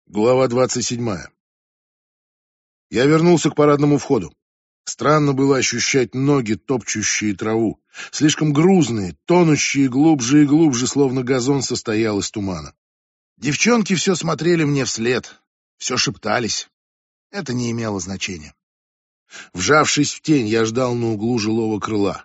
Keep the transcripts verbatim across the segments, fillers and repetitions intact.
Глава двадцать седьмая. Я вернулся к парадному входу. Странно было ощущать ноги, топчущие траву, слишком грузные, тонущие глубже и глубже, словно газон состоял из тумана. Девчонки все смотрели мне вслед, все шептались. Это не имело значения. Вжавшись в тень, я ждал на углу жилого крыла.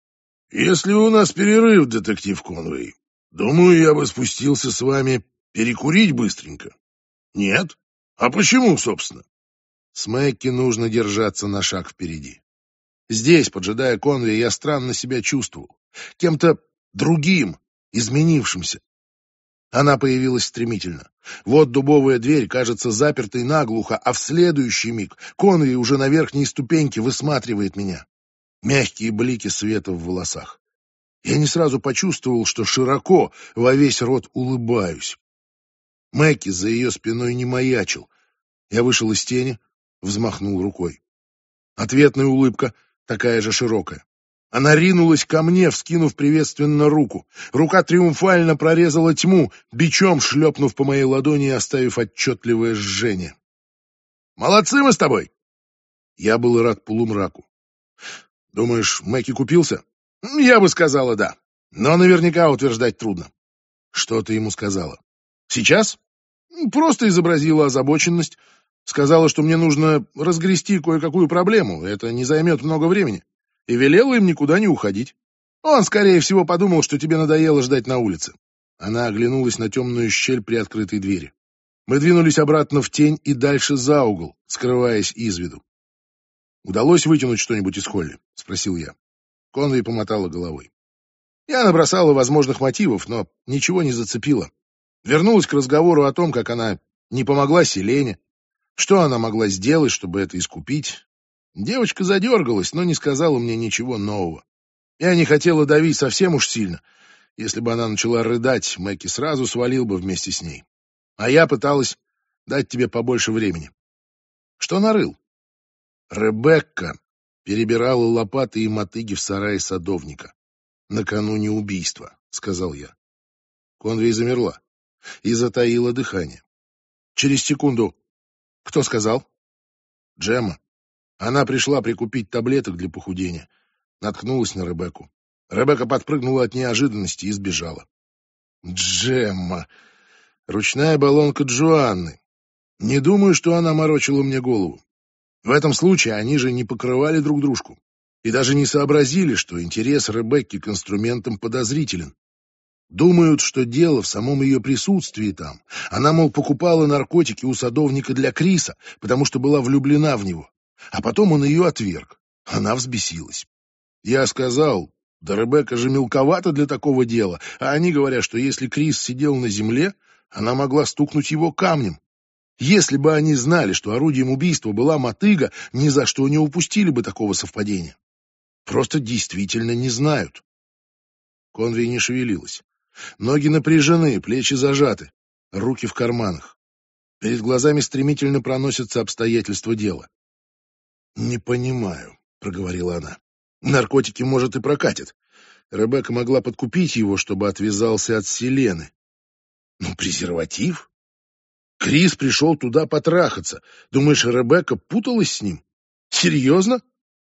«Если у нас перерыв, детектив Конвей, думаю, я бы спустился с вами перекурить быстренько». «Нет? А почему, собственно?» С Мэкки нужно держаться на шаг впереди. Здесь, поджидая Конвей, я странно себя чувствовал. Кем-то другим, изменившимся. Она появилась стремительно. Вот дубовая дверь кажется запертой наглухо, а в следующий миг Конвей уже на верхней ступеньке высматривает меня. Мягкие блики света в волосах. Я не сразу почувствовал, что широко, во весь рот улыбаюсь. Мэкки за ее спиной не маячил. Я вышел из тени, взмахнул рукой. Ответная улыбка, такая же широкая. Она ринулась ко мне, вскинув приветственно руку. Рука триумфально прорезала тьму, бичом шлепнув по моей ладони и оставив отчетливое жжение. «Молодцы мы с тобой!» Я был рад полумраку. «Думаешь, Мэкки купился?» «Я бы сказала, да. Но наверняка утверждать трудно». «Что ты ему сказала?» «Сейчас?» «Просто изобразила озабоченность. Сказала, что мне нужно разгрести кое-какую проблему, это не займет много времени, и велела им никуда не уходить. Он, скорее всего, подумал, что тебе надоело ждать на улице». Она оглянулась на темную щель при открытой двери. Мы двинулись обратно в тень и дальше за угол, скрываясь из виду. «Удалось вытянуть что-нибудь из Холли?» — спросил я. Конвей помотала головой. Я набросала возможных мотивов, но ничего не зацепила. Вернулась к разговору о том, как она не помогла Селене, что она могла сделать, чтобы это искупить. Девочка задергалась, но не сказала мне ничего нового. Я не хотела давить совсем уж сильно. Если бы она начала рыдать, Мэкки сразу свалил бы вместе с ней. А я пыталась дать тебе побольше времени. Что нарыл? Ребекка перебирала лопаты и мотыги в сарае садовника. Накануне убийства, сказал я. Конвей замерла и затаила дыхание. Через секунду: кто сказал? Джемма. Она пришла прикупить таблеток для похудения. Наткнулась на Ребекку. Ребекка подпрыгнула от неожиданности и сбежала. Джемма. Ручная баллонка Джоанны. Не думаю, что она морочила мне голову. В этом случае они же не покрывали друг дружку. И даже не сообразили, что интерес Ребекки к инструментам подозрителен. Думают, что дело в самом ее присутствии там. Она, мол, покупала наркотики у садовника для Криса, потому что была влюблена в него. А потом он ее отверг. Она взбесилась. Я сказал, да Ребекка же мелковата для такого дела, а они говорят, что если Крис сидел на земле, она могла стукнуть его камнем. Если бы они знали, что орудием убийства была мотыга, ни за что не упустили бы такого совпадения. Просто действительно не знают. Конвей не шевелилась. Ноги напряжены, плечи зажаты, руки в карманах. Перед глазами стремительно проносятся обстоятельства дела. «Не понимаю», — проговорила она. «Наркотики, может, и прокатят. Ребекка могла подкупить его, чтобы отвязался от Селены. Но презерватив? Крис пришел туда потрахаться. Думаешь, Ребекка путалась с ним? Серьезно?»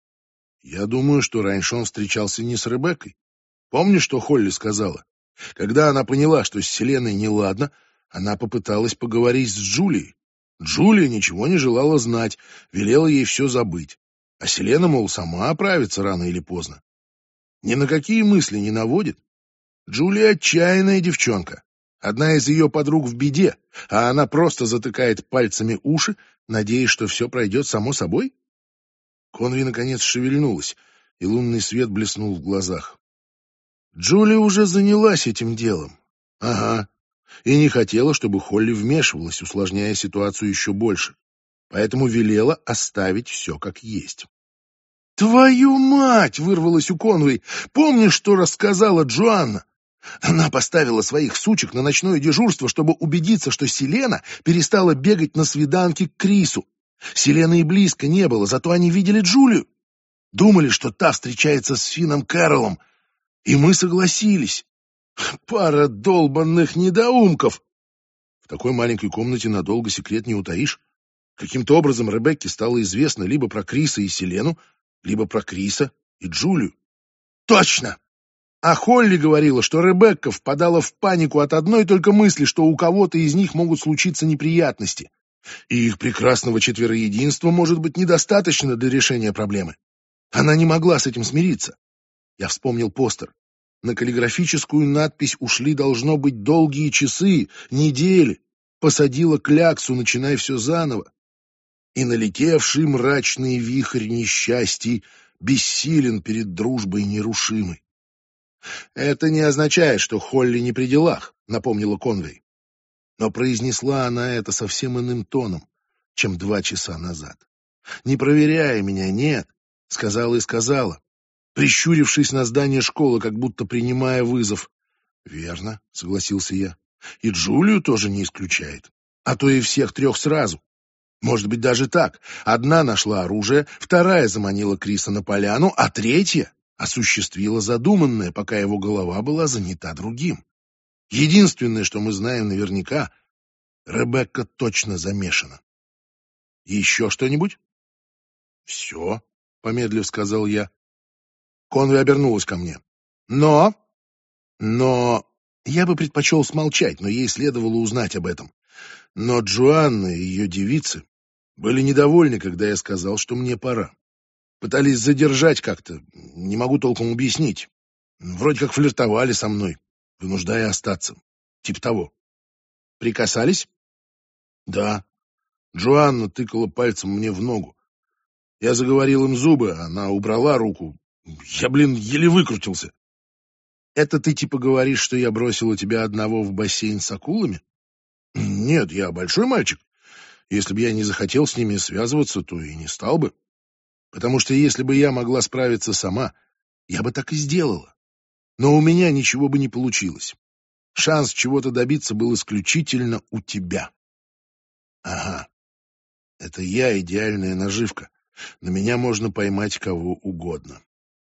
«Я думаю, что раньше он встречался не с Ребеккой. Помнишь, что Холли сказала? Когда она поняла, что с Селеной неладно, она попыталась поговорить с Джулией. Джулия ничего не желала знать, велела ей все забыть. А Селена, мол, сама оправится рано или поздно. Ни на какие мысли не наводит. Джулия отчаянная девчонка. Одна из ее подруг в беде, а она просто затыкает пальцами уши, надеясь, что все пройдет само собой. Конви наконец шевельнулась, и лунный свет блеснул в глазах. Джулия уже занялась этим делом. Ага. И не хотела, чтобы Холли вмешивалась, усложняя ситуацию еще больше. Поэтому велела оставить все как есть. «Твою мать!» — вырвалась у Конвей. «Помнишь, что рассказала Джоанна? Она поставила своих сучек на ночное дежурство, чтобы убедиться, что Селена перестала бегать на свиданки к Крису. Селены и близко не было, зато они видели Джулию. Думали, что та встречается с Финном Кэрроллом. И мы согласились. Пара долбанных недоумков!» В такой маленькой комнате надолго секрет не утаишь. Каким-то образом Ребекке стало известно либо про Криса и Селену, либо про Криса и Джулию. Точно! А Холли говорила, что Ребекка впадала в панику от одной только мысли, что у кого-то из них могут случиться неприятности. И их прекрасного четвероединства может быть недостаточно для решения проблемы. Она не могла с этим смириться. Я вспомнил постер. На каллиграфическую надпись ушли, должно быть, долгие часы, недели. Посадила кляксу, начиная все заново. И налетевший мрачный вихрь несчастий бессилен перед дружбой нерушимой. «Это не означает, что Холли не при делах», — напомнила Конвей. Но произнесла она это совсем иным тоном, чем два часа назад. Не проверяя меня, нет, сказала и сказала, прищурившись на здание школы, как будто принимая вызов. «Верно», — согласился я. «И Джулию тоже не исключает, а то и всех трех сразу. Может быть, даже так. Одна нашла оружие, вторая заманила Криса на поляну, а третья осуществила задуманное, пока его голова была занята другим. Единственное, что мы знаем наверняка, Ребекка точно замешана. Еще что-нибудь?» «Все», — помедлив сказал я. Конвей обернулась ко мне. «Но... но... я бы предпочел смолчать, но ей следовало узнать об этом. Но Джоанна и ее девицы были недовольны, когда я сказал, что мне пора. Пытались задержать как-то, не могу толком объяснить. Вроде как флиртовали со мной, вынуждая остаться. Типа того. Прикасались?» «Да». Джоанна тыкала пальцем мне в ногу. Я заговорил им зубы, она убрала руку. Я, блин, еле выкрутился. «Это ты типа говоришь, что я бросила тебя одного в бассейн с акулами?» «Нет, я большой мальчик. Если бы я не захотел с ними связываться, то и не стал бы. Потому что если бы я могла справиться сама, я бы так и сделала. Но у меня ничего бы не получилось. Шанс чего-то добиться был исключительно у тебя». «Ага, это я идеальная наживка. На меня можно поймать кого угодно».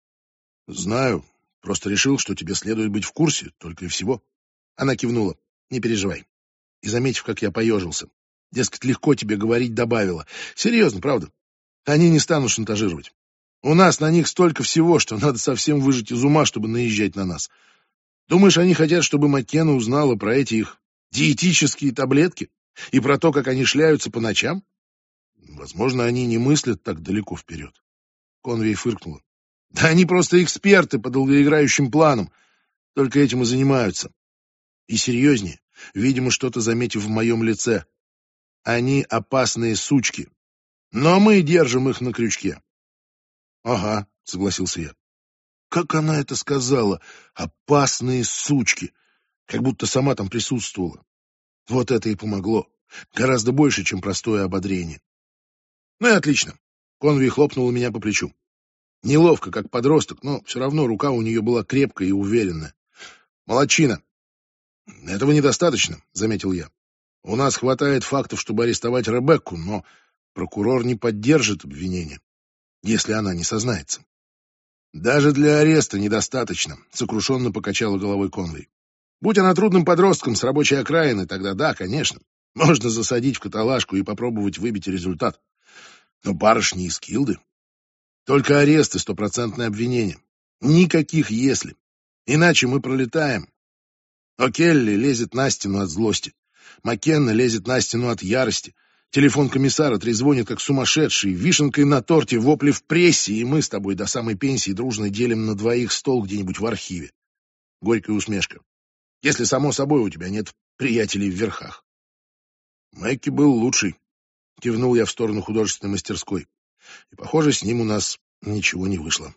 «Знаю, просто решил, что тебе следует быть в курсе, только и всего». Она кивнула. «Не переживай». И, заметив, как я поежился, дескать, легко тебе говорить, добавила. «Серьезно, правда. Они не станут шантажировать. У нас на них столько всего, что надо совсем выжать из ума, чтобы наезжать на нас. Думаешь, они хотят, чтобы Маккена узнала про эти их диетические таблетки и про то, как они шляются по ночам? Возможно, они не мыслят так далеко вперед». Конвей фыркнула. «Да они просто эксперты по долгоиграющим планам, только этим и занимаются». И серьезнее, видимо, что-то заметив в моем лице. «Они опасные сучки, но мы держим их на крючке». «Ага», — согласился я. Как она это сказала? «Опасные сучки», как будто сама там присутствовала. Вот это и помогло. Гораздо больше, чем простое ободрение. «Ну и отлично». Конвей хлопнула меня по плечу. Неловко, как подросток, но все равно рука у нее была крепкая и уверенная. «Молодчина». «Этого недостаточно», — заметил я. «У нас хватает фактов, чтобы арестовать Ребекку, но прокурор не поддержит обвинение, если она не сознается». «Даже для ареста недостаточно», — сокрушенно покачала головой Конвей. «Будь она трудным подростком с рабочей окраины, тогда да, конечно, можно засадить в каталажку и попробовать выбить результат. Но барышни из Килды. Только арест и стопроцентное обвинение. Никаких «если». Иначе мы пролетаем. О'Келли лезет на стену от злости. Маккенна лезет на стену от ярости. Телефон комиссара трезвонит, как сумасшедший. Вишенкой на торте вопли в прессе, и мы с тобой до самой пенсии дружно делим на двоих стол где-нибудь в архиве. Горькая усмешка. Если, само собой, у тебя нет приятелей в верхах. Мэкки был лучший. Кивнул я в сторону художественной мастерской. И, похоже, с ним у нас ничего не вышло.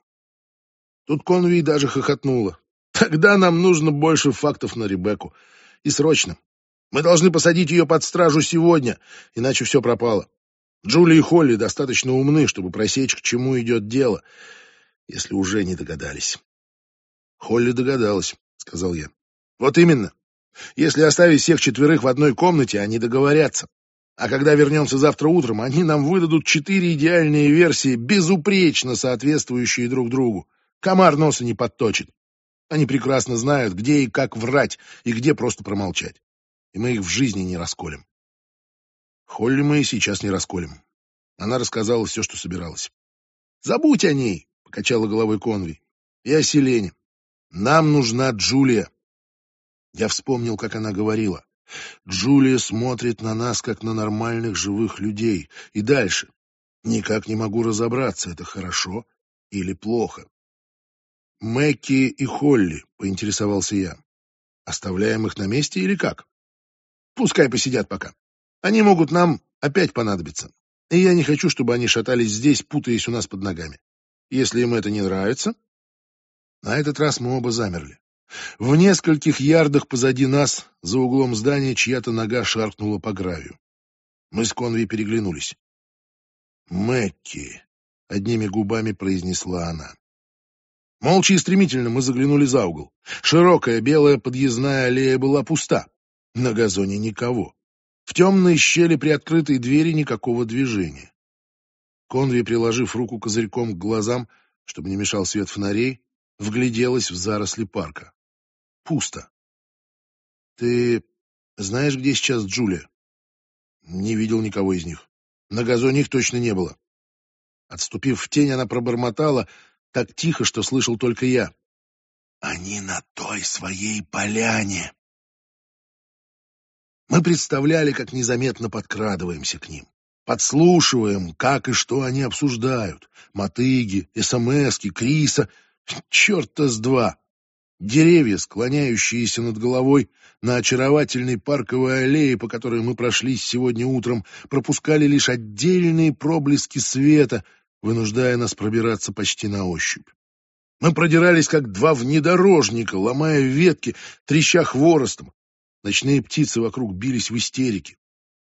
Тут Конвей даже хохотнула. Тогда нам нужно больше фактов на Ребекку. И срочно. Мы должны посадить ее под стражу сегодня, иначе все пропало. Джули и Холли достаточно умны, чтобы просечь, к чему идет дело, если уже не догадались. Холли догадалась, сказал я. Вот именно. Если оставить всех четверых в одной комнате, они договорятся. А когда вернемся завтра утром, они нам выдадут четыре идеальные версии, безупречно соответствующие друг другу. Комар носа не подточит. Они прекрасно знают, где и как врать, и где просто промолчать. и мы их в жизни не расколем. Холли мы и сейчас не расколем. Она рассказала все, что собиралась. «Забудь о ней», — покачала головой Конви. «И о Селене. Нам нужна Джулия». Я вспомнил, как она говорила. «Джулия смотрит на нас, как на нормальных живых людей». И дальше. Никак не могу разобраться, это хорошо или плохо. «Мэкки и Холли», — поинтересовался я. «Оставляем их на месте или как?» «Пускай посидят пока. Они могут нам опять понадобиться. И я не хочу, чтобы они шатались здесь, путаясь у нас под ногами. Если им это не нравится...» На этот раз мы оба замерли. В нескольких ярдах позади нас, за углом здания, чья-то нога шаркнула по гравию. Мы с Конви переглянулись. «Мэкки», — одними губами произнесла она. Молча и стремительно мы заглянули за угол. Широкая белая подъездная аллея была пуста. На газоне никого. В темной щели приоткрытой двери никакого движения. Конви, приложив руку козырьком к глазам, чтобы не мешал свет фонарей, вгляделась в заросли парка. Пусто. «Ты знаешь, где сейчас Джулия?» «Не видел никого из них. На газоне их точно не было». Отступив в тень, она пробормотала так тихо, что слышал только я. «Они на той своей поляне». Мы представляли, как незаметно подкрадываемся к ним. Подслушиваем, как и что они обсуждают. Мотыги, эсэмэски, Криса. Черта с два. Деревья, склоняющиеся над головой, на очаровательной парковой аллее, по которой мы прошлись сегодня утром, пропускали лишь отдельные проблески света, вынуждая нас пробираться почти на ощупь. Мы продирались, как два внедорожника, ломая ветки, треща хворостом. Ночные птицы вокруг бились в истерике.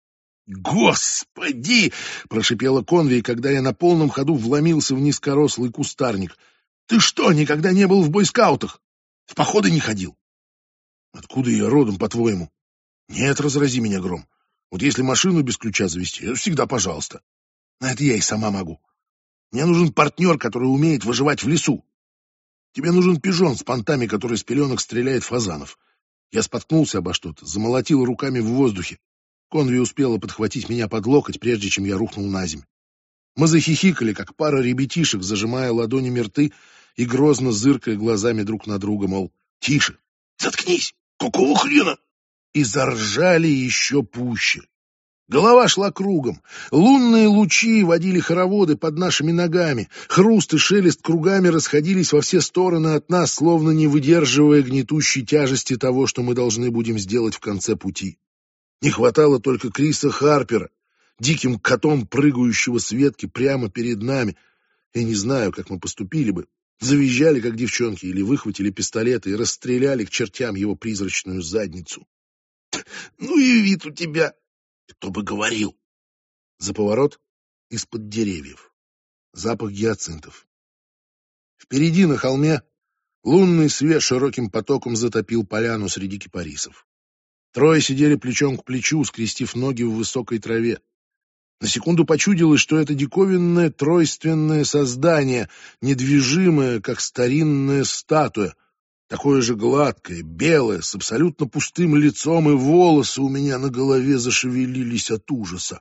«Господи!» — прошипела Конви, когда я на полном ходу вломился в низкорослый кустарник. «Ты что, никогда не был в бойскаутах? В походы не ходил?» «Откуда я родом, по-твоему?» «Нет, разрази меня гром. Вот если машину без ключа завести, это всегда пожалуйста. На это я и сама могу. Мне нужен партнер, который умеет выживать в лесу. Тебе нужен пижон с понтами, который с пеленок стреляет в фазанов». Я споткнулся обо что-то, замолотил руками в воздухе. Конви успела подхватить меня под локоть, прежде чем я рухнул на землю. Мы захихикали, как пара ребятишек, зажимая ладонями рты и грозно зыркая глазами друг на друга, мол, «Тише! Заткнись! Какого хрена?» И заржали еще пуще. Голова шла кругом. Лунные лучи водили хороводы под нашими ногами. Хруст и шелест кругами расходились во все стороны от нас, словно не выдерживая гнетущей тяжести того, что мы должны будем сделать в конце пути. Не хватало только Криса Харпера, диким котом, прыгающего с ветки прямо перед нами. Я не знаю, как мы поступили бы. Завизжали, как девчонки, или выхватили пистолеты и расстреляли к чертям его призрачную задницу. «Ну и вид у тебя!» «Кто бы говорил?» За поворот из-под деревьев. Запах гиацинтов. Впереди на холме лунный свет широким потоком затопил поляну среди кипарисов. Трое сидели плечом к плечу, скрестив ноги в высокой траве. На секунду почудилось, что это диковинное тройственное создание, недвижимое, как старинная статуя, такое же гладкое, белое, с абсолютно пустым лицом, и волосы у меня на голове зашевелились от ужаса.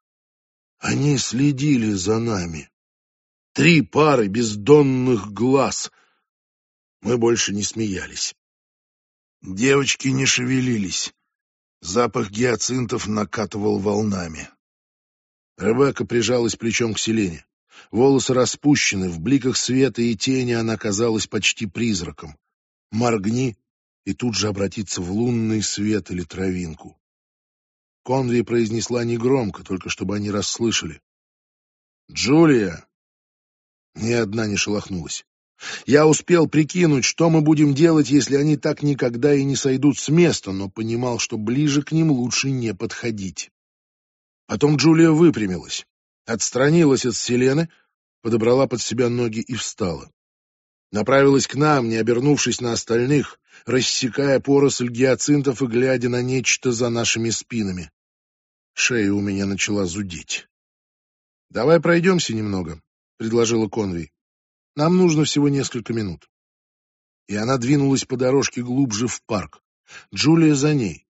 Они следили за нами. Три пары бездонных глаз. Мы больше не смеялись. Девочки не шевелились. Запах гиацинтов накатывал волнами. Ребекка прижалась плечом к Селене. Волосы распущены, в бликах света и тени она казалась почти призраком. Моргни, и тут же обратиться в лунный свет или травинку. Конви произнесла негромко, только чтобы они расслышали. «Джулия!» Ни одна не шелохнулась. Я успел прикинуть, что мы будем делать, если они так никогда и не сойдут с места, но понимал, что ближе к ним лучше не подходить. Потом Джулия выпрямилась, отстранилась от Селены, подобрала под себя ноги и встала. Направилась к нам, не обернувшись на остальных, рассекая поросль гиацинтов и глядя на нечто за нашими спинами. Шея у меня начала зудеть. «Давай пройдемся немного», — предложила Конви. «Нам нужно всего несколько минут». И она двинулась по дорожке глубже в парк. Джулия за ней.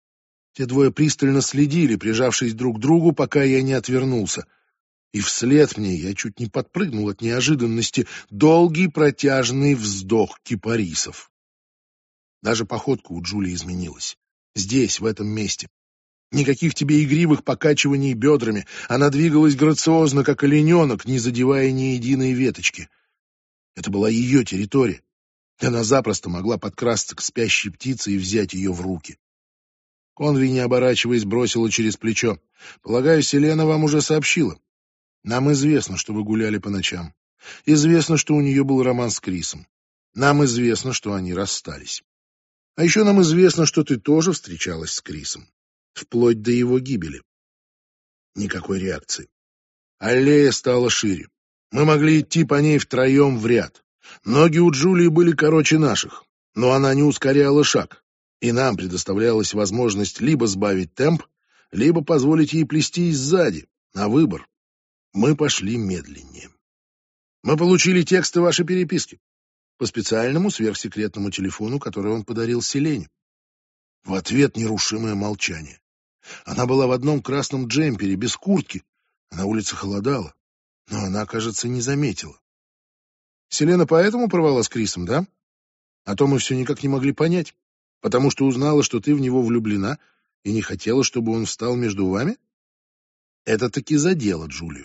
Те двое пристально следили, прижавшись друг к другу, пока я не отвернулся. И вслед мне я чуть не подпрыгнул от неожиданности. Долгий протяжный вздох кипарисов. Даже походка у Джулии изменилась. Здесь, в этом месте. Никаких тебе игривых покачиваний бедрами. Она двигалась грациозно, как олененок, не задевая ни единой веточки. Это была ее территория. Она запросто могла подкрасться к спящей птице и взять ее в руки. Конви, не оборачиваясь, бросила через плечо. «Полагаю, Селена вам уже сообщила. Нам известно, что вы гуляли по ночам. Известно, что у нее был роман с Крисом. Нам известно, что они расстались. А еще нам известно, что ты тоже встречалась с Крисом. Вплоть до его гибели». Никакой реакции. Аллея стала шире. Мы могли идти по ней втроем в ряд. Ноги у Джулии были короче наших, но она не ускоряла шаг, и нам предоставлялась возможность либо сбавить темп, либо позволить ей плестись сзади, на выбор. Мы пошли медленнее. Мы получили тексты вашей переписки по специальному сверхсекретному телефону, который он подарил Селене. В ответ нерушимое молчание. Она была в одном красном джемпере, без куртки, а на улице холодало, но она, кажется, не заметила. Селена поэтому порвала с Крисом, да? А то мы все никак не могли понять, потому что узнала, что ты в него влюблена и не хотела, чтобы он встал между вами? Это таки задело Джулию.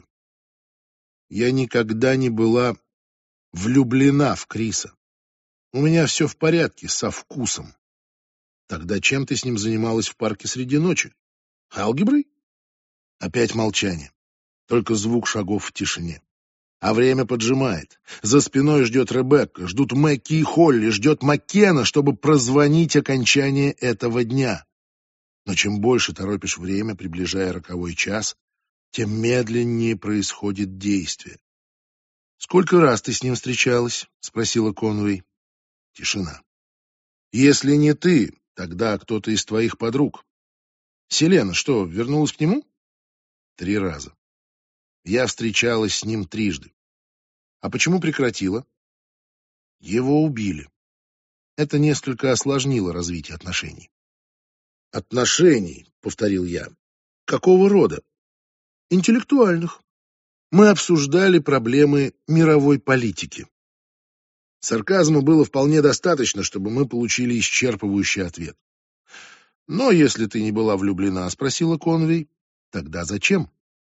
Я никогда не была влюблена в Криса. У меня все в порядке, со вкусом. Тогда чем ты с ним занималась в парке среди ночи? Алгеброй? Опять молчание. Только звук шагов в тишине. А время поджимает. За спиной ждет Ребекка, ждут Мэкки и Холли, ждет Маккена, чтобы прозвонить окончание этого дня. Но чем больше торопишь время, приближая роковой час, тем медленнее происходит действие. «Сколько раз ты с ним встречалась?» — спросила Конвей. Тишина. «Если не ты, тогда кто-то из твоих подруг. Селена что, вернулась к нему?» «Три раза. Я встречалась с ним трижды. А почему прекратила?» «Его убили. Это несколько осложнило развитие отношений». «Отношений», — повторил я. «Какого рода?» «Интеллектуальных. Мы обсуждали проблемы мировой политики». Сарказма было вполне достаточно, чтобы мы получили исчерпывающий ответ. «Но если ты не была влюблена, — спросила Конвей, — тогда зачем?»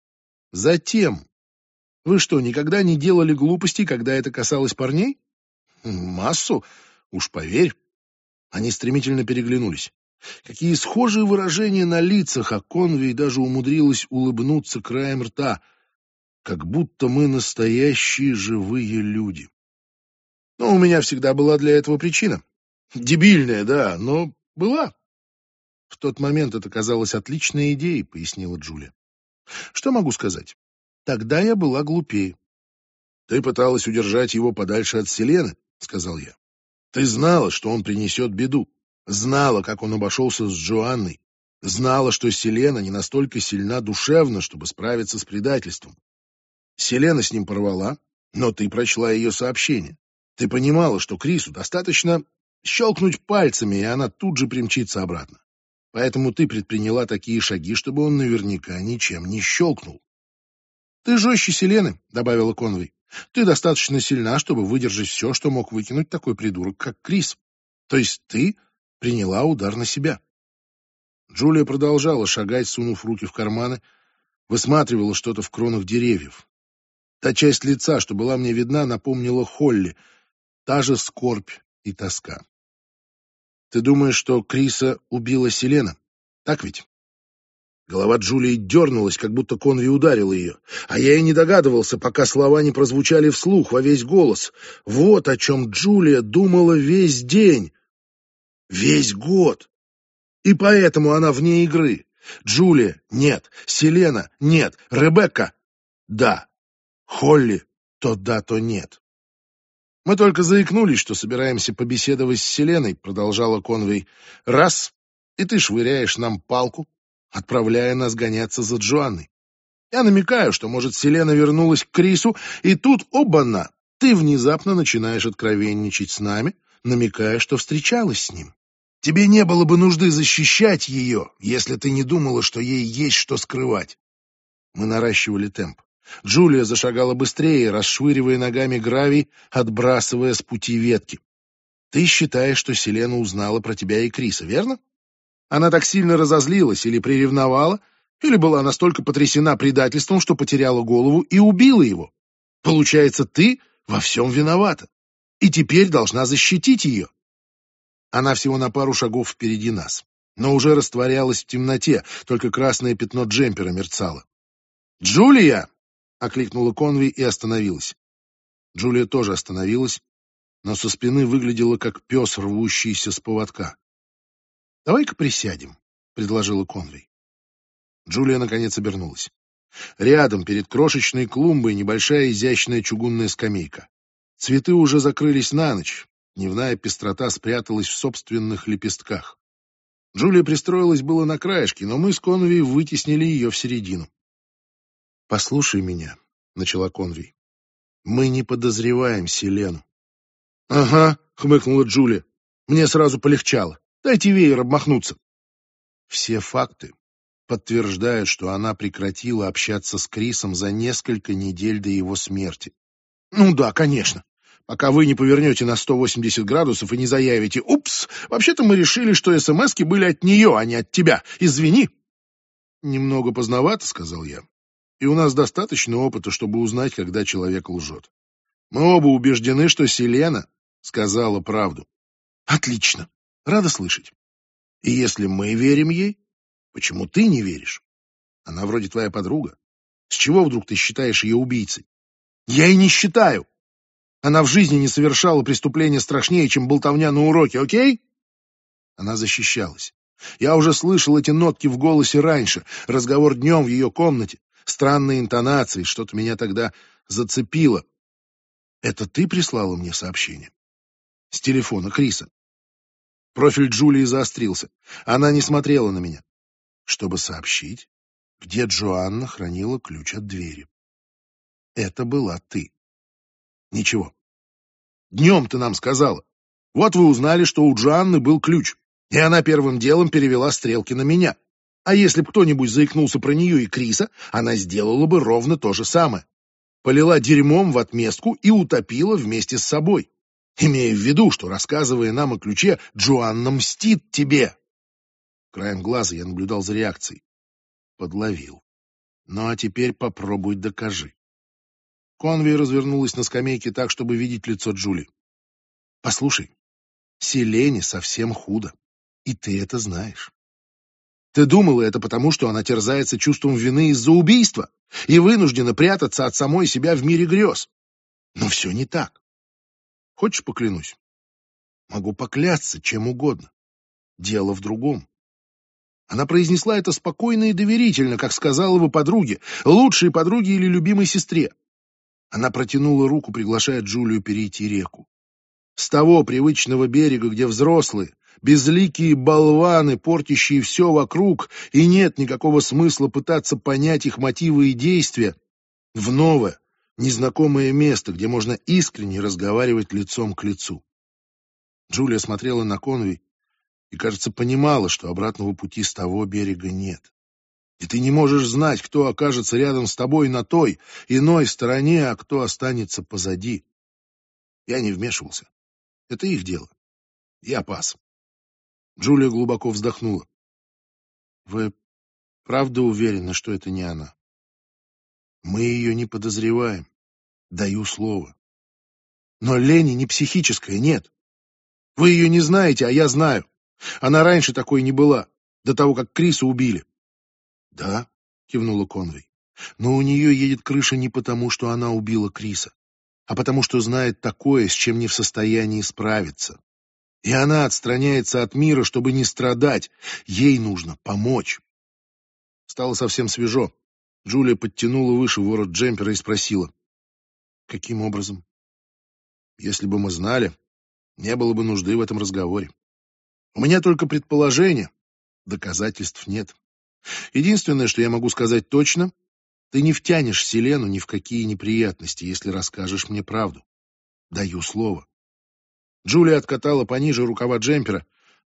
«Затем. Вы что, никогда не делали глупостей, когда это касалось парней?» «Массу, уж поверь». Они стремительно переглянулись. Какие схожие выражения на лицах, а Конвей даже умудрилась улыбнуться краем рта, как будто мы настоящие живые люди. Но у меня всегда была для этого причина. Дебильная, да, но была. В тот момент это казалось отличной идеей, пояснила Джулия. Что могу сказать? Тогда я была глупее. Ты пыталась удержать его подальше от Селены, сказал я. Ты знала, что он принесет беду. Знала, как он обошелся с Джоанной. Знала, что Селена не настолько сильна душевно, чтобы справиться с предательством. Селена с ним порвала, но ты прочла ее сообщение. Ты понимала, что Крису достаточно щелкнуть пальцами, и она тут же примчится обратно. Поэтому ты предприняла такие шаги, чтобы он наверняка ничем не щелкнул. «Ты жестче Селены», — добавила Конвей. «Ты достаточно сильна, чтобы выдержать все, что мог выкинуть такой придурок, как Крис. То есть ты приняла удар на себя». Джулия продолжала шагать, сунув руки в карманы, высматривала что-то в кронах деревьев. Та часть лица, что была мне видна, напомнила Холли, та же скорбь и тоска. «Ты думаешь, что Криса убила Селена? Так ведь?» Голова Джулии дернулась, как будто Конви ударила ее. А я и не догадывался, пока слова не прозвучали вслух во весь голос. Вот о чем Джулия думала весь день. Весь год. И поэтому она вне игры. Джулия — нет. Селена — нет. Ребекка — да. Холли — то да, то нет. Мы только заикнулись, что собираемся побеседовать с Селеной, продолжала Конвей. Раз — и ты швыряешь нам палку, отправляя нас гоняться за Джоанной. Я намекаю, что, может, Селена вернулась к Крису, и тут, оба-на, ты внезапно начинаешь откровенничать с нами, намекая, что встречалась с ним. Тебе не было бы нужды защищать ее, если ты не думала, что ей есть что скрывать. Мы наращивали темп. Джулия зашагала быстрее, расшвыривая ногами гравий, отбрасывая с пути ветки. Ты считаешь, что Селена узнала про тебя и Криса, верно? Она так сильно разозлилась или приревновала, или была настолько потрясена предательством, что потеряла голову и убила его. Получается, ты во всем виновата. И теперь должна защитить ее. Она всего на пару шагов впереди нас, но уже растворялась в темноте, только красное пятно джемпера мерцало. «Джулия!» — окликнула Конви и остановилась. Джулия тоже остановилась, но со спины выглядела как пес, рвущийся с поводка. «Давай-ка присядем», — предложила Конви. Джулия наконец обернулась. Рядом, перед крошечной клумбой, небольшая изящная чугунная скамейка. Цветы уже закрылись на ночь, дневная пестрота спряталась в собственных лепестках. Джулия пристроилась было на краешке, но мы с Конви вытеснили ее в середину. «Послушай меня», — начала Конви. «Мы не подозреваем Селену». «Ага», — хмыкнула Джулия. «Мне сразу полегчало. Дайте веер обмахнуться». Все факты подтверждают, что она прекратила общаться с Крисом за несколько недель до его смерти. Ну да, конечно. Пока вы не повернете на сто восемьдесят градусов и не заявите: «Упс, вообще-то мы решили, что смски были от нее, а не от тебя. Извини». «Немного поздновато», — сказал я. «И у нас достаточно опыта, чтобы узнать, когда человек лжет. Мы оба убеждены, что Селена сказала правду». «Отлично. Рада слышать. И если мы верим ей, почему ты не веришь? Она вроде твоя подруга. С чего вдруг ты считаешь ее убийцей?» «Я и не считаю. Она в жизни не совершала преступления страшнее, чем болтовня на уроке, окей?» Она защищалась. Я уже слышал эти нотки в голосе раньше, разговор днем в ее комнате, странные интонации, что-то меня тогда зацепило. «Это ты прислала мне сообщение?» «С телефона Криса». Профиль Джулии заострился. Она не смотрела на меня. Чтобы сообщить, где Джоанна хранила ключ от двери. Это была ты. Ничего. Днем ты нам сказала. Вот вы узнали, что у Джоанны был ключ, и она первым делом перевела стрелки на меня. А если бы кто-нибудь заикнулся про нее и Криса, она сделала бы ровно то же самое. Полила дерьмом в отместку и утопила вместе с собой. Имея в виду, что, рассказывая нам о ключе, Джоанна мстит тебе. Краем глаза я наблюдал за реакцией. Подловил. Ну а теперь попробуй докажи. Конви развернулась на скамейке так, чтобы видеть лицо Джули. «Послушай, Селене совсем худо, и ты это знаешь. Ты думала это потому, что она терзается чувством вины из-за убийства и вынуждена прятаться от самой себя в мире грез. Но все не так. Хочешь, поклянусь? Могу поклясться чем угодно. Дело в другом». Она произнесла это спокойно и доверительно, как сказала бы подруге, лучшей подруге или любимой сестре. Она протянула руку, приглашая Джулию перейти реку. С того привычного берега, где взрослые, безликие болваны, портящие все вокруг, и нет никакого смысла пытаться понять их мотивы и действия, в новое, незнакомое место, где можно искренне разговаривать лицом к лицу. Джулия смотрела на Конви и, кажется, понимала, что обратного пути с того берега нет. И ты не можешь знать, кто окажется рядом с тобой на той, иной стороне, а кто останется позади. Я не вмешивался. Это их дело. Я пас. Джулия глубоко вздохнула. Вы правда уверены, что это не она? Мы ее не подозреваем. Даю слово. Но Лени не психическая, нет. Вы ее не знаете, а я знаю. Она раньше такой не была, до того, как Криса убили. Да, кивнула Конвей. Но у нее едет крыша не потому, что она убила Криса, а потому что знает такое, с чем не в состоянии справиться. И она отстраняется от мира, чтобы не страдать. Ей нужно помочь. Стало совсем свежо. Джулия подтянула выше ворот джемпера и спросила. Каким образом? Если бы мы знали, не было бы нужды в этом разговоре. У меня только предположение. Доказательств нет. Единственное, что я могу сказать точно, ты не втянешь Селену ни в какие неприятности, если расскажешь мне правду. Даю слово. Джулия откатала пониже рукава джемпера,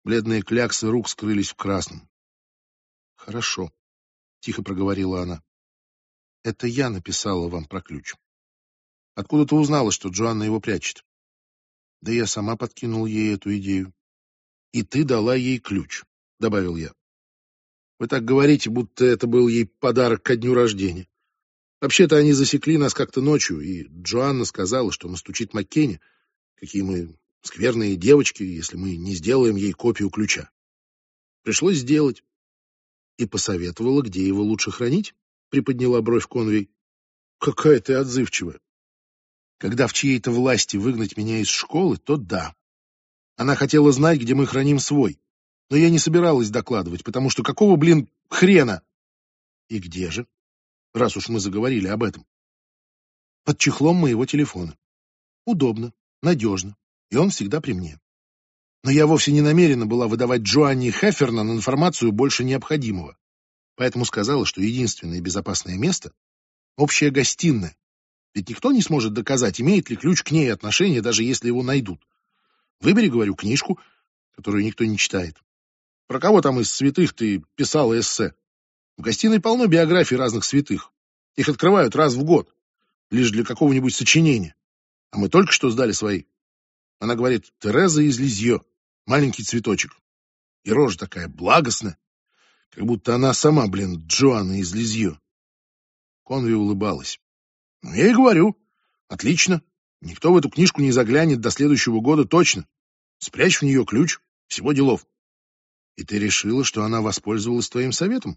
Бледные кляксы рук скрылись в красном. «Хорошо», — тихо проговорила она. «Это я написала вам про ключ. Откуда ты узнала, что Джоанна его прячет?» «Да я сама подкинула ей эту идею. И ты дала ей ключ», — добавил я. «Вы так говорите, будто это был ей подарок ко дню рождения. Вообще-то они засекли нас как-то ночью, и Джоанна сказала, что настучит Маккене, какие мы скверные девочки, если мы не сделаем ей копию ключа. Пришлось сделать. И посоветовала, где его лучше хранить», — приподняла бровь Конвей. «Какая ты отзывчивая. Когда в чьей-то власти выгнать меня из школы, то да. Она хотела знать, где мы храним свой. Но я не собиралась докладывать, потому что какого, блин, хрена? И где же? Раз уж мы заговорили об этом. Под чехлом моего телефона. Удобно, надежно, и он всегда при мне. Но я вовсе не намерена была выдавать Джоанне Хеффернан информацию больше необходимого. Поэтому сказала, что единственное безопасное место — общая гостиная. Ведь никто не сможет доказать, имеет ли ключ к ней отношение, даже если его найдут. Выбери, говорю, книжку, которую никто не читает. Про кого там из святых ты писала эссе? В гостиной полно биографий разных святых. Их открывают раз в год, лишь для какого-нибудь сочинения. А мы только что сдали свои. Она говорит: Тереза из Лизье, маленький цветочек. И рожа такая благостная, как будто она сама, блин, Джоанна из Лизье. Конви улыбалась. Ну, я и говорю. Отлично. Никто в эту книжку не заглянет до следующего года точно. Спрячь в нее ключ. Всего делов. И ты решила, что она воспользовалась твоим советом?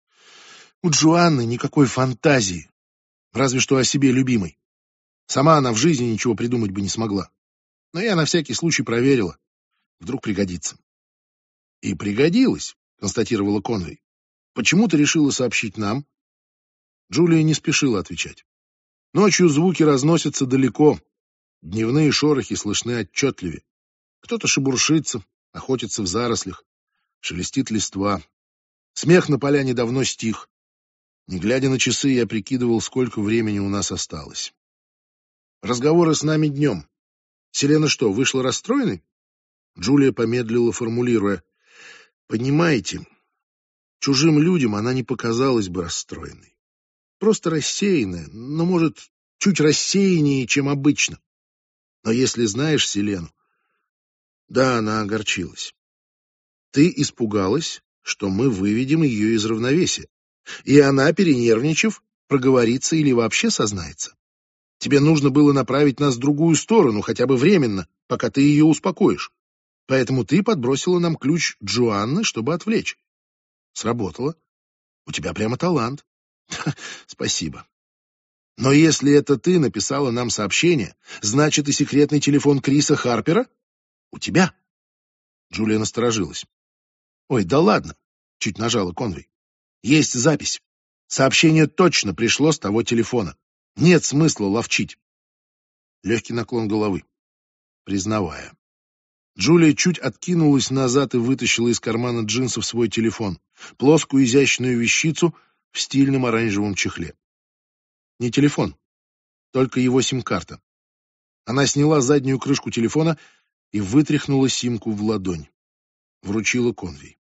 У Джоанны никакой фантазии. Разве что о себе любимой. Сама она в жизни ничего придумать бы не смогла. Но я на всякий случай проверила. Вдруг пригодится. И пригодилось, констатировала Конвей. Почему ты решила сообщить нам? Джулия не спешила отвечать. Ночью звуки разносятся далеко. Дневные шорохи слышны отчетливее. Кто-то шебуршится, охотится в зарослях. Шелестит листва. Смех на поляне давно стих. Не глядя на часы, я прикидывал, сколько времени у нас осталось. Разговоры с нами днем. Селена что, вышла расстроенной? Джулия помедлила, формулируя. Понимаете, чужим людям она не показалась бы расстроенной. Просто рассеянная, но, может, чуть рассеяннее, чем обычно. Но если знаешь Селену... Да, она огорчилась. Ты испугалась, что мы выведем ее из равновесия, и она, перенервничав, проговорится или вообще сознается. Тебе нужно было направить нас в другую сторону, хотя бы временно, пока ты ее успокоишь. Поэтому ты подбросила нам ключ Джоанны, чтобы отвлечь. Сработало. У тебя прямо талант. Спасибо. Но если это ты написала нам сообщение, значит и секретный телефон Криса Харпера у тебя. Джулия насторожилась. Ой, да ладно, чуть нажала Конвей. Есть запись. Сообщение точно пришло с того телефона. Нет смысла ловчить. Легкий наклон головы. Признавая. Джулия чуть откинулась назад и вытащила из кармана джинсов свой телефон. Плоскую изящную вещицу в стильном оранжевом чехле. Не телефон, только его сим-карта. Она сняла заднюю крышку телефона и вытряхнула симку в ладонь. Вручила Конвей.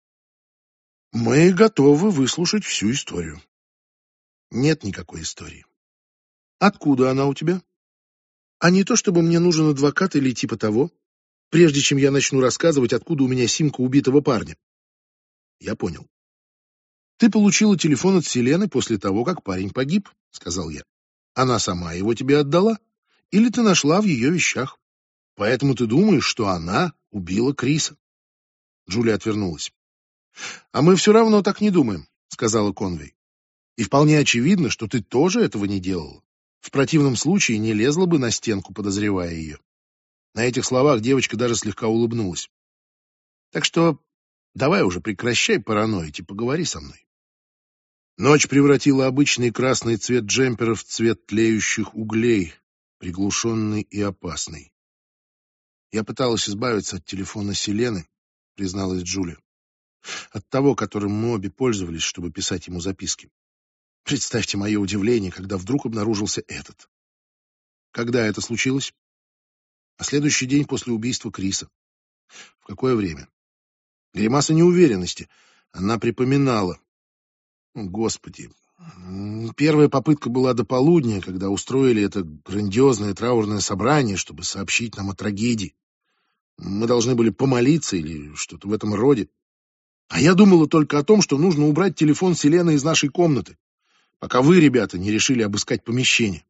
Мы готовы выслушать всю историю. Нет никакой истории. Откуда она у тебя? А не то, чтобы мне нужен адвокат или типа того, прежде чем я начну рассказывать, откуда у меня симка убитого парня. Я понял. Ты получила телефон от Селены после того, как парень погиб, сказал я. Она сама его тебе отдала? Или ты нашла в ее вещах? Поэтому ты думаешь, что она убила Криса. Джулия отвернулась. А мы все равно так не думаем, сказала Конвей. И вполне очевидно, что ты тоже этого не делала. В противном случае не лезла бы на стенку, подозревая ее. На этих словах девочка даже слегка улыбнулась. Так что давай уже прекращай параноить и поговори со мной. Ночь превратила обычный красный цвет джемпера в цвет тлеющих углей, приглушенный и опасный. Я пыталась избавиться от телефона Селены, призналась Джулия. От того, которым мы обе пользовались, чтобы писать ему записки. Представьте мое удивление, когда вдруг обнаружился этот. Когда это случилось? На следующий день после убийства Криса. В какое время? Гримаса неуверенности. Она припоминала. О, Господи. М, Первая попытка была до полудня, когда устроили это грандиозное траурное собрание, чтобы сообщить нам о трагедии. Мы должны были помолиться или что-то в этом роде. А я думала только о том, что нужно убрать телефон Селены из нашей комнаты, пока вы, ребята, не решили обыскать помещение.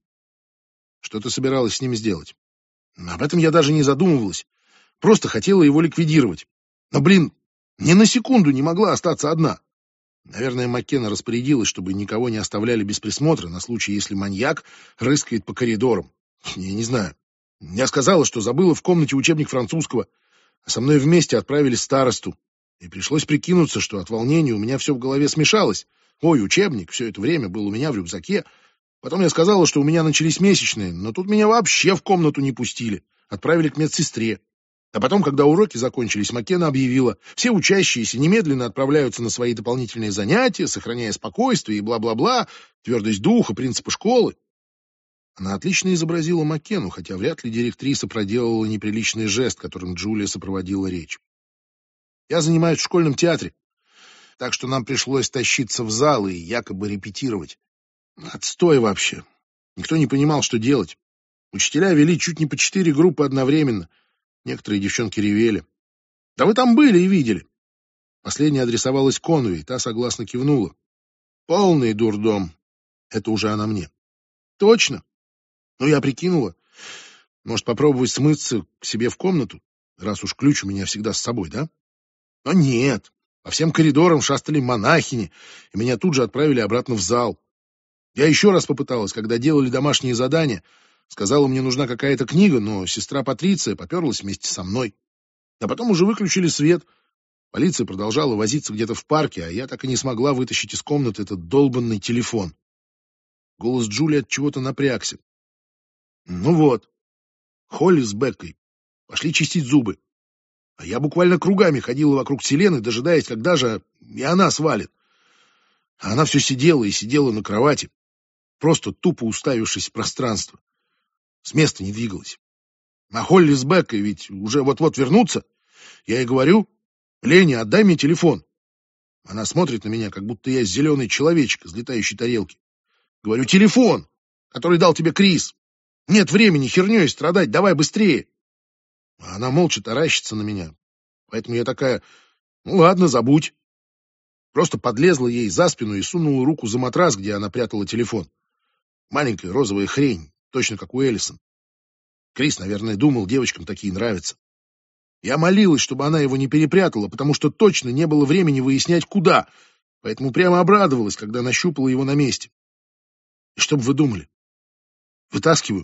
Что ты собиралась с ним сделать? Об этом я даже не задумывалась. Просто хотела его ликвидировать. Но, блин, ни на секунду не могла остаться одна. Наверное, Маккена распорядилась, чтобы никого не оставляли без присмотра на случай, если маньяк рыскает по коридорам. Я не знаю. Я сказала, что забыла в комнате учебник французского, а со мной вместе отправили старосту. И пришлось прикинуться, что от волнения у меня все в голове смешалось. Ой, учебник все это время был у меня в рюкзаке. Потом я сказала, что у меня начались месячные, но тут меня вообще в комнату не пустили. Отправили к медсестре. А потом, когда уроки закончились, Маккена объявила, все учащиеся немедленно отправляются на свои дополнительные занятия, сохраняя спокойствие и бла-бла-бла, твердость духа, принципы школы. Она отлично изобразила Маккену, хотя вряд ли директриса проделала неприличный жест, которым Джулия сопроводила речь. Я занимаюсь в школьном театре, так что нам пришлось тащиться в зал и якобы репетировать. Отстой вообще. Никто не понимал, что делать. Учителя вели чуть не по четыре группы одновременно. Некоторые девчонки ревели. Да вы там были и видели. Последняя адресовалась Конвей, та согласно кивнула. Полный дурдом. Это уже она мне. Точно. Ну, я прикинула. Может, попробовать смыться к себе в комнату, раз уж ключ у меня всегда с собой, да? Но нет. По всем коридорам шастали монахини, и меня тут же отправили обратно в зал. Я еще раз попыталась, когда делали домашние задания. Сказала, мне нужна какая-то книга, но сестра Патриция поперлась вместе со мной. А потом уже выключили свет. Полиция продолжала возиться где-то в парке, а я так и не смогла вытащить из комнаты этот долбанный телефон. Голос Джулии от чего-то напрягся. Ну вот, Холли с Беккой пошли чистить зубы. А я буквально кругами ходила вокруг Селены, дожидаясь, когда же и она свалит. А она все сидела и сидела на кровати, просто тупо уставившись в пространство. С места не двигалась. А Холли с Беккой ведь уже вот-вот вернутся. Я ей говорю: «Леня, отдай мне телефон». Она смотрит на меня, как будто я зеленый человечек из летающей тарелки. Говорю: «Телефон, который дал тебе Крис. Нет времени херней страдать, давай быстрее». А она молча таращится на меня. Поэтому я такая: «Ну ладно, забудь». Просто подлезла ей за спину и сунула руку за матрас, где она прятала телефон. Маленькая розовая хрень, точно как у Эллисон. Крис, наверное, думал, девочкам такие нравятся. Я молилась, чтобы она его не перепрятала, потому что точно не было времени выяснять, куда, поэтому прямо обрадовалась, когда нащупала его на месте. И что бы вы думали? Вытаскиваю,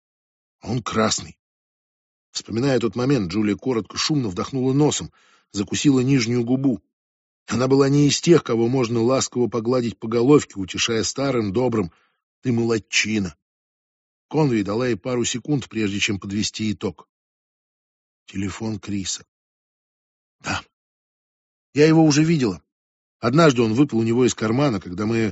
а он красный. Вспоминая тот момент, Джулия коротко, шумно вдохнула носом, закусила нижнюю губу. Она была не из тех, кого можно ласково погладить по головке, утешая старым, добрым: «Ты молодчина». Конвей дала ей пару секунд, прежде чем подвести итог. Телефон Криса. Да, я его уже видела. Однажды он выпал у него из кармана, когда мы...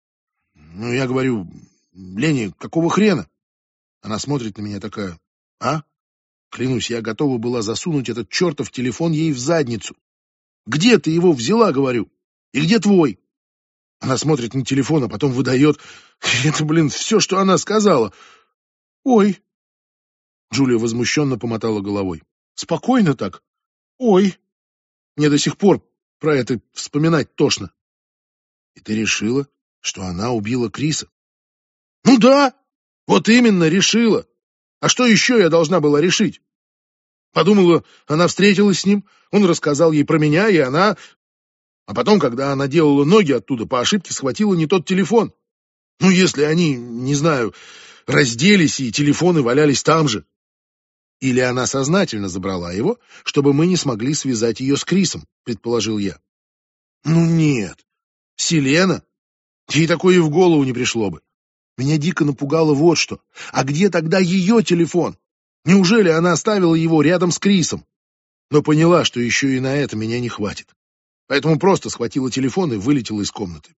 Ну, я говорю: «Леня, какого хрена?» Она смотрит на меня такая: «А?» Клянусь, я готова была засунуть этот чертов телефон ей в задницу. «Где ты его взяла?» — говорю. «И где твой?» Она смотрит на телефон, а потом выдает. Это, блин, все, что она сказала. «Ой». Джулия возмущенно помотала головой. «Спокойно так. Ой. Мне до сих пор про это вспоминать тошно». «И ты решила, что она убила Криса?» «Ну да, вот именно, решила. А что еще я должна была решить? Подумала, она встретилась с ним, он рассказал ей про меня, и она... А потом, когда она делала ноги оттуда, по ошибке схватила не тот телефон. Ну, если они, не знаю, разделись, и телефоны валялись там же. Или она сознательно забрала его, чтобы мы не смогли связать ее с Крисом», — предположил я. «Ну нет, Селена? Ей такое и в голову не пришло бы. Меня дико напугало вот что. А где тогда ее телефон? Неужели она оставила его рядом с Крисом?» Но поняла, что еще и на это меня не хватит. Поэтому просто схватила телефон и вылетела из комнаты.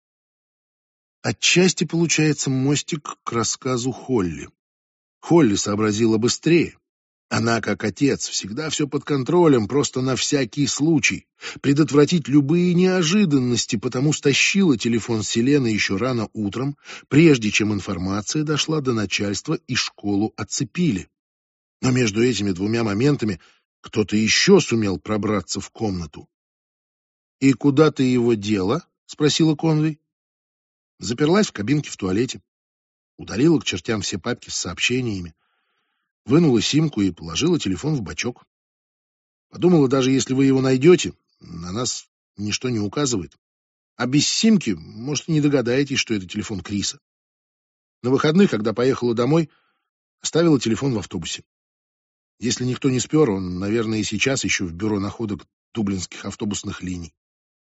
Отчасти получается мостик к рассказу Холли. Холли сообразила быстрее. Она, как отец, всегда все под контролем, просто на всякий случай. Предотвратить любые неожиданности, потому стащила телефон Селены еще рано утром, прежде чем информация дошла до начальства и школу оцепили. Но между этими двумя моментами кто-то еще сумел пробраться в комнату. «И куда ты его дела?» — спросила Конвей. Заперлась в кабинке в туалете. Удалила к чертям все папки с сообщениями. Вынула симку и положила телефон в бачок. Подумала, даже если вы его найдете, на нас ничто не указывает. А без симки, может, и не догадаетесь, что это телефон Криса. На выходных, когда поехала домой, оставила телефон в автобусе. Если никто не спер, он, наверное, и сейчас еще в бюро находок дублинских автобусных линий.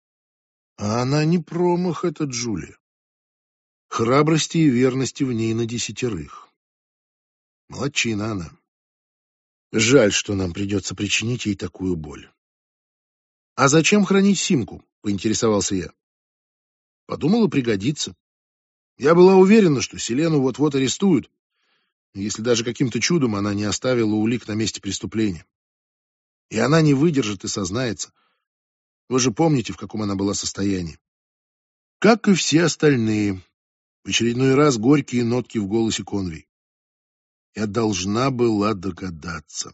А она не промах, эта Джулия. Храбрости и верности в ней на десятерых. Молодчина она. Жаль, что нам придется причинить ей такую боль. «А зачем хранить симку?» — поинтересовался я. Подумала, пригодится. Я была уверена, что Селену вот-вот арестуют, если даже каким-то чудом она не оставила улик на месте преступления. И она не выдержит и сознается. Вы же помните, в каком она была состоянии. Как и все остальные. В очередной раз горькие нотки в голосе Конвей. Я должна была догадаться.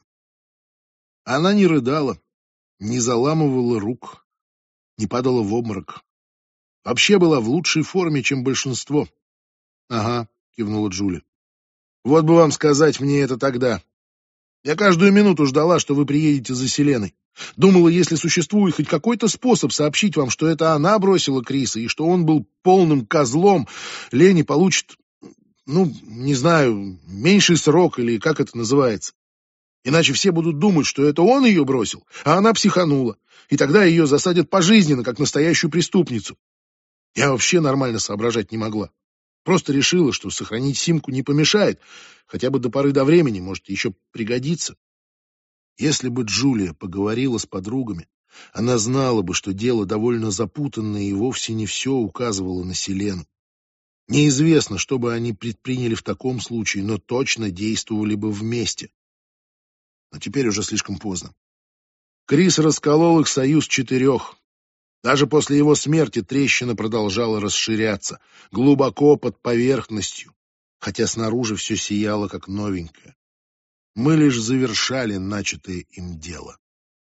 Она не рыдала, не заламывала рук, не падала в обморок. Вообще была в лучшей форме, чем большинство. — Ага, — кивнула Джули. — Вот бы вам сказать мне это тогда. Я каждую минуту ждала, что вы приедете за Селеной. Думала, если существует хоть какой-то способ сообщить вам, что это она бросила Криса и что он был полным козлом, Лени получит, ну, не знаю, меньший срок или как это называется. Иначе все будут думать, что это он ее бросил, а она психанула, и тогда ее засадят пожизненно, как настоящую преступницу. Я вообще нормально соображать не могла. Просто решила, что сохранить симку не помешает, хотя бы до поры до времени, может, еще пригодится. Если бы Джулия поговорила с подругами, она знала бы, что дело довольно запутанное и вовсе не все указывало на Селену. Неизвестно, что бы они предприняли в таком случае, но точно действовали бы вместе. Но теперь уже слишком поздно. Крис расколол их союз четырех. Даже после его смерти трещина продолжала расширяться, глубоко под поверхностью, хотя снаружи все сияло как новенькое. Мы лишь завершали начатое им дело.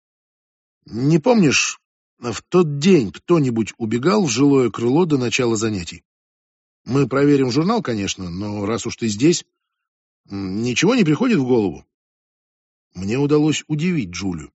Не помнишь, в тот день кто-нибудь убегал в жилое крыло до начала занятий? Мы проверим журнал, конечно, но раз уж ты здесь, ничего не приходит в голову? Мне удалось удивить Джулию.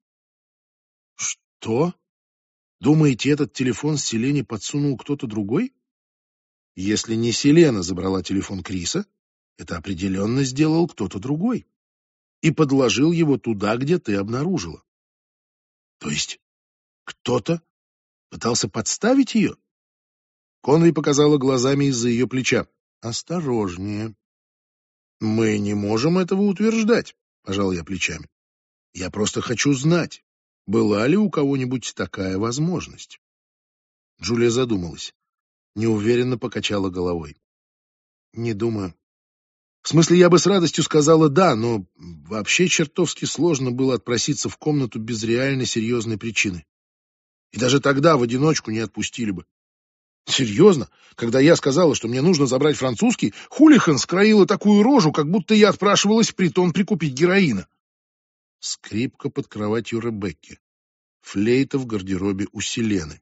Что? Думаете, этот телефон Селене подсунул кто-то другой? Если не Селена забрала телефон Криса, это определенно сделал кто-то другой и подложил его туда, где ты обнаружила. То есть кто-то пытался подставить ее? Конвей показала глазами из-за ее плеча. Осторожнее. Мы не можем этого утверждать, пожал я плечами. Я просто хочу знать, была ли у кого-нибудь такая возможность. Джулия задумалась. Неуверенно покачала головой. Не думаю. В смысле, я бы с радостью сказала «да», но вообще чертовски сложно было отпроситься в комнату без реально серьезной причины. И даже тогда в одиночку не отпустили бы. Серьезно? Когда я сказала, что мне нужно забрать французский, Хулихан скроила такую рожу, как будто я отпрашивалась в притон прикупить героина. Скрипка под кроватью Ребекки. Флейта в гардеробе у Селены.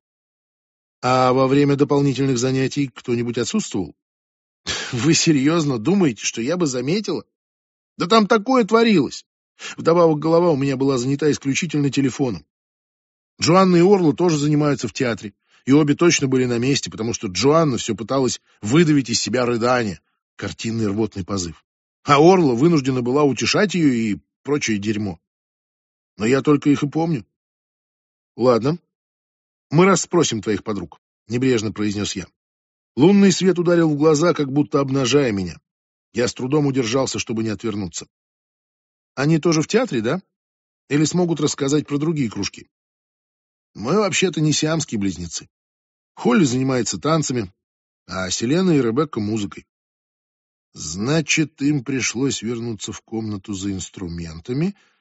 А во время дополнительных занятий кто-нибудь отсутствовал? Вы серьезно думаете, что я бы заметила? Да там такое творилось. Вдобавок голова у меня была занята исключительно телефоном. Джоанна и Орла тоже занимаются в театре, и обе точно были на месте, потому что Джоанна все пыталась выдавить из себя рыдание, картинный рвотный позыв. А Орла вынуждена была утешать ее и прочее дерьмо. Но я только их и помню. Ладно, мы расспросим твоих подруг, небрежно произнес я. Лунный свет ударил в глаза, как будто обнажая меня. Я с трудом удержался, чтобы не отвернуться. Они тоже в театре, да? Или смогут рассказать про другие кружки? Мы вообще-то не сиамские близнецы. Холли занимается танцами, а Селена и Ребекка — музыкой. Значит, им пришлось вернуться в комнату за инструментами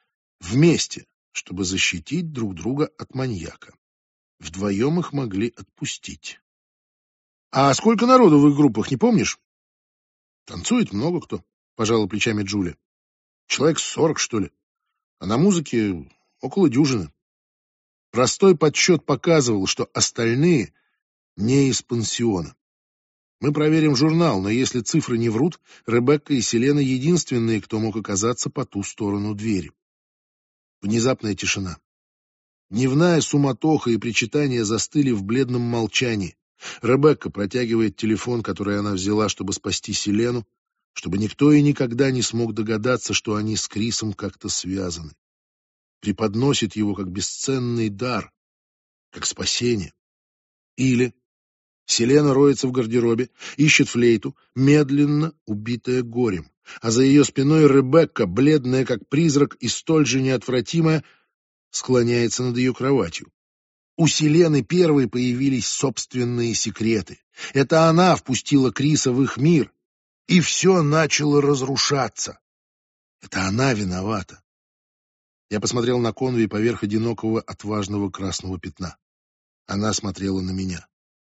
Вместе, чтобы защитить друг друга от маньяка. Вдвоем их могли отпустить. А сколько народу в их группах, не помнишь? Танцует много кто, пожала плечами Джулия. Человек сорок, что ли. А на музыке около дюжины. Простой подсчет показывал, что остальные не из пансиона. Мы проверим журнал, но если цифры не врут, Ребекка и Селена единственные, кто мог оказаться по ту сторону двери. Внезапная тишина. Дневная суматоха и причитания застыли в бледном молчании. Ребекка протягивает телефон, который она взяла, чтобы спасти Селену, чтобы никто и никогда не смог догадаться, что они с Крисом как-то связаны. Преподносит его как бесценный дар, как спасение. Или Селена роется в гардеробе, ищет флейту, медленно убитая горем, а за ее спиной Ребекка, бледная как призрак и столь же неотвратимая, склоняется над ее кроватью. У Селены первой появились собственные секреты. Это она впустила Криса в их мир, и все начало разрушаться. Это она виновата. Я посмотрел на Конви поверх одинокого отважного красного пятна. Она смотрела на меня.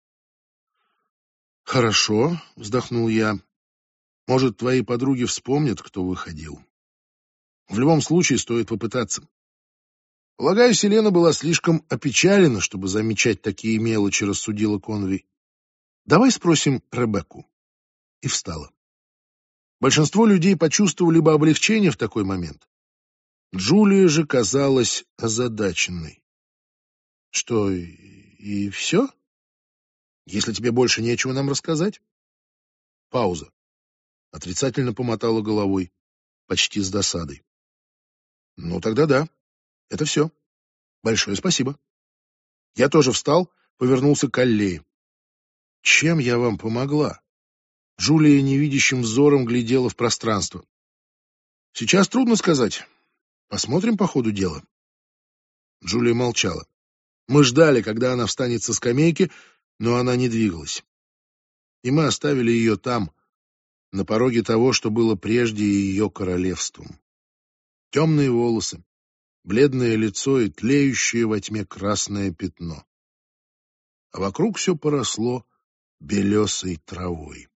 «Хорошо», — вздохнул я. «Может, твои подруги вспомнят, кто выходил. В любом случае, стоит попытаться». Полагаю, Селена была слишком опечалена, чтобы замечать такие мелочи, рассудила Конви. «Давай спросим Ребекку». И встала. Большинство людей почувствовали бы облегчение в такой момент. Джулия же казалась озадаченной. «Что, и, и все? Если тебе больше нечего нам рассказать?» Пауза. Отрицательно помотала головой, почти с досадой. «Ну, тогда да. Это все. Большое спасибо». Я тоже встал, повернулся к аллее. «Чем я вам помогла?» Джулия невидящим взором глядела в пространство. «Сейчас трудно сказать. Посмотрим по ходу дела». Джулия молчала. Мы ждали, когда она встанет со скамейки, но она не двигалась. И мы оставили ее там, на пороге того, что было прежде ее королевством. Темные волосы, бледное лицо и тлеющее во тьме красное пятно. А вокруг все поросло белесой травой.